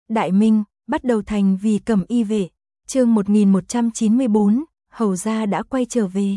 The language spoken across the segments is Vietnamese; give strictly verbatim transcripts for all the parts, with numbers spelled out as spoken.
Đại Minh, bắt đầu thành vì cẩm y vệ. Chương một nghìn một trăm chín mươi bốn, hầu gia đã quay trở về.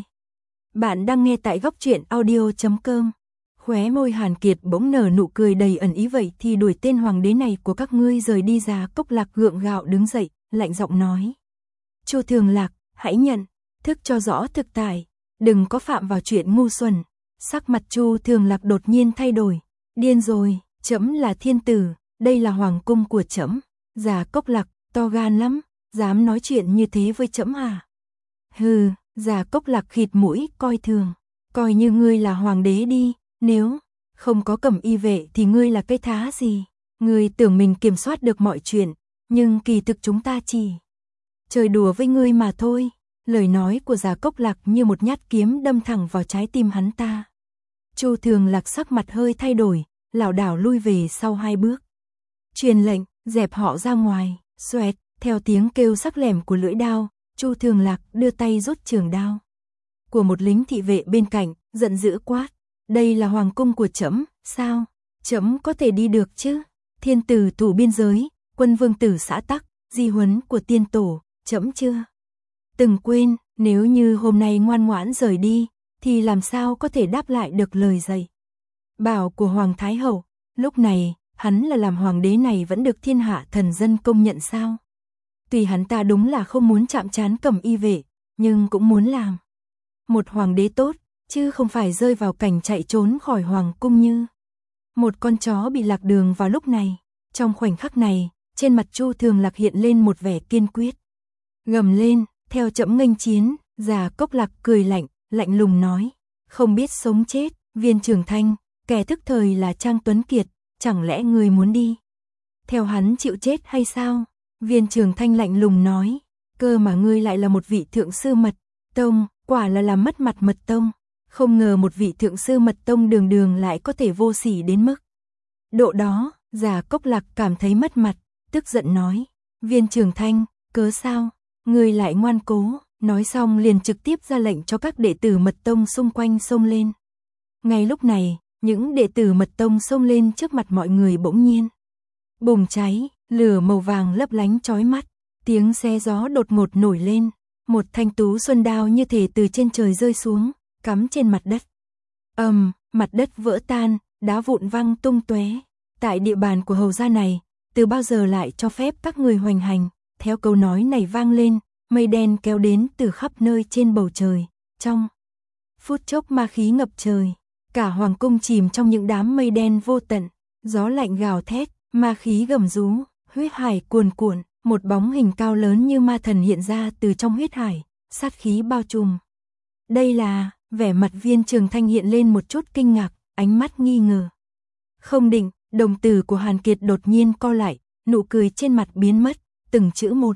Bạn đang nghe tại góc truyện audio chấm com. Khóe môi Hàn Kiệt bỗng nở nụ cười đầy ẩn ý, vậy thì đuổi tên hoàng đế này của các ngươi rời đi. Già Cốc Lạc gượng gạo đứng dậy, lạnh giọng nói. Chu Thường Lạc, hãy nhận thức cho rõ thực tại, đừng có phạm vào chuyện ngu xuẩn. Sắc mặt Chu Thường Lạc đột nhiên thay đổi. Điên rồi, trẫm là thiên tử, đây là hoàng cung của trẫm. Già Cốc Lạc, to gan lắm, dám nói chuyện như thế với trẫm à? Hừ, Già Cốc Lạc khịt mũi coi thường. Coi như ngươi là hoàng đế đi, nếu không có cẩm y vệ thì ngươi là cái thá gì? Ngươi tưởng mình kiểm soát được mọi chuyện, nhưng kỳ thực chúng ta chỉ chơi đùa với ngươi mà thôi. Lời nói của Già Cốc Lạc như một nhát kiếm đâm thẳng vào trái tim hắn ta. Chu Thường Lạc sắc mặt hơi thay đổi, lảo đảo lui về sau hai bước. Truyền lệnh, dẹp họ ra ngoài. Xoẹt, theo tiếng kêu sắc lẻm của lưỡi đao, Chu Thường Lạc đưa tay rút trường đao của một lính thị vệ bên cạnh, giận dữ quát. Đây là hoàng cung của trẫm, sao? Trẫm có thể đi được chứ? Thiên tử thủ biên giới, quân vương tử xã tắc, di huấn của tiên tổ, trẫm chưa từng quên. Nếu như hôm nay ngoan ngoãn rời đi, thì làm sao có thể đáp lại được lời dạy bảo của Hoàng Thái Hậu. Lúc này, hắn là làm hoàng đế này vẫn được thiên hạ thần dân công nhận sao? Tuy hắn ta đúng là không muốn chạm trán cẩm y vệ, nhưng cũng muốn làm một hoàng đế tốt, chứ không phải rơi vào cảnh chạy trốn khỏi hoàng cung như một con chó bị lạc đường vào lúc này. Trong khoảnh khắc này, trên mặt Chu Thường Lạc hiện lên một vẻ kiên quyết. Gầm lên, theo trẫm nghênh chiến. Già Cốc Lạc cười lạnh, lạnh lùng nói. Không biết sống chết, Viên Trường Thanh, kẻ thức thời là Trang Tuấn Kiệt, chẳng lẽ ngươi muốn đi theo hắn chịu chết hay sao? Viên Trường Thanh lạnh lùng nói. Cơ mà ngươi lại là một vị thượng sư mật tông, quả là làm mất mặt mật tông. Không ngờ một vị thượng sư mật tông đường đường lại có thể vô sỉ đến mức độ đó. Già Cốc Lạc cảm thấy mất mặt, tức giận nói. Viên Trường Thanh, cớ sao? Ngươi lại ngoan cố. Nói xong liền trực tiếp ra lệnh cho các đệ tử mật tông xung quanh xông lên. Ngay lúc này, những đệ tử mật tông xông lên trước mặt mọi người bỗng nhiên bùng cháy, lửa màu vàng lấp lánh chói mắt, tiếng xé gió đột ngột nổi lên, một thanh tú xuân đao như thể từ trên trời rơi xuống, cắm trên mặt đất. Ầm, um, mặt đất vỡ tan, đá vụn văng tung tóe. Tại địa bàn của hầu gia này, từ bao giờ lại cho phép các người hoành hành? Theo câu nói này vang lên, mây đen kéo đến từ khắp nơi trên bầu trời. Trong phút chốc ma khí ngập trời, cả hoàng cung chìm trong những đám mây đen vô tận. Gió lạnh gào thét, ma khí gầm rú, huyết hải cuồn cuộn. Một bóng hình cao lớn như ma thần hiện ra từ trong huyết hải, sát khí bao trùm. Đây là... Vẻ mặt Viên Trường Thanh hiện lên một chút kinh ngạc, ánh mắt nghi ngờ. Không định, đồng tử của Hàn Kiệt đột nhiên co lại, nụ cười trên mặt biến mất, từng chữ một.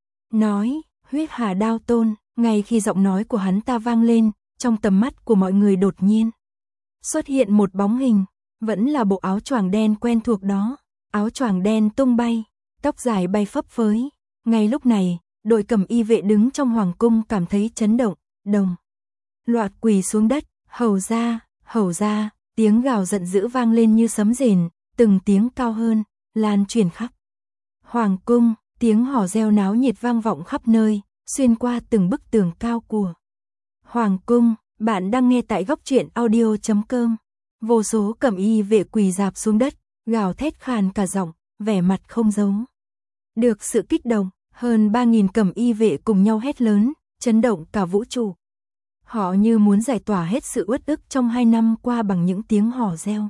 Nói, huyết hà đao tôn. Ngay khi giọng nói của hắn ta vang lên, trong tầm mắt của mọi người đột nhiên xuất hiện một bóng hình, vẫn là bộ áo choàng đen quen thuộc đó. Áo choàng đen tung bay, tóc dài bay phấp phới. Ngay lúc này, đội cẩm y vệ đứng trong hoàng cung cảm thấy chấn động, đồng loạt quỳ xuống đất. Hầu gia, hầu gia. Tiếng gào giận dữ vang lên như sấm rền, từng tiếng cao hơn, lan truyền khắp hoàng cung. Tiếng hò reo náo nhiệt vang vọng khắp nơi, xuyên qua từng bức tường cao của hoàng cung. Bạn đang nghe tại góc truyện audio chấm com. Vô số cẩm y vệ quỳ rạp xuống đất, gào thét khàn cả giọng, vẻ mặt không giấu được sự kích động. Hơn ba nghìn cẩm y vệ cùng nhau hét lớn, chấn động cả vũ trụ. Họ như muốn giải tỏa hết sự uất ức trong hai năm qua bằng những tiếng hò reo.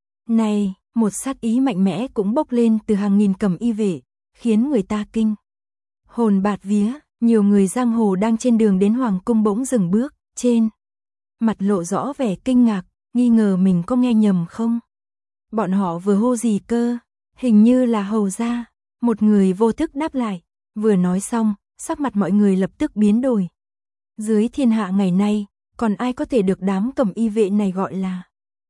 Này, một sát ý mạnh mẽ cũng bốc lên từ hàng nghìn cẩm y vệ, khiến người ta kinh hồn bạt vía. Nhiều người giang hồ đang trên đường đến hoàng cung bỗng dừng bước, trên mặt lộ rõ vẻ kinh ngạc, nghi ngờ mình có nghe nhầm không. Bọn họ vừa hô gì cơ? Hình như là hầu gia. Một người vô thức đáp lại. Vừa nói xong, sắc mặt mọi người lập tức biến đổi. Dưới thiên hạ ngày nay, còn ai có thể được đám cẩm y vệ này gọi là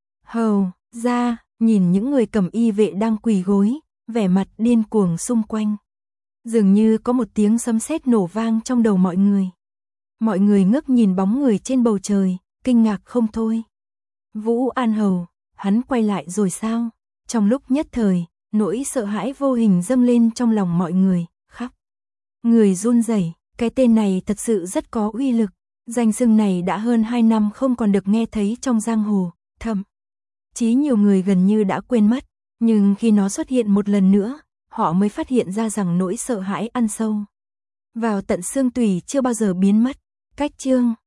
hầu gia? Nhìn những người cẩm y vệ đang quỳ gối, vẻ mặt điên cuồng xung quanh, dường như có một tiếng sấm sét nổ vang trong đầu mọi người. Mọi người ngước nhìn bóng người trên bầu trời, kinh ngạc không thôi. Vũ An Hầu, hắn quay lại rồi sao? Trong lúc nhất thời, Nỗi sợ hãi vô hình dâng lên trong lòng mọi người, khắp người run rẩy. Cái tên này thật sự rất có uy lực. Danh xưng này đã hơn hai năm không còn được nghe thấy trong giang hồ, thậm chí nhiều người gần như đã quên mất. Nhưng khi nó xuất hiện một lần nữa, họ mới phát hiện ra rằng nỗi sợ hãi ăn sâu vào tận xương tủy chưa bao giờ biến mất. Cách chương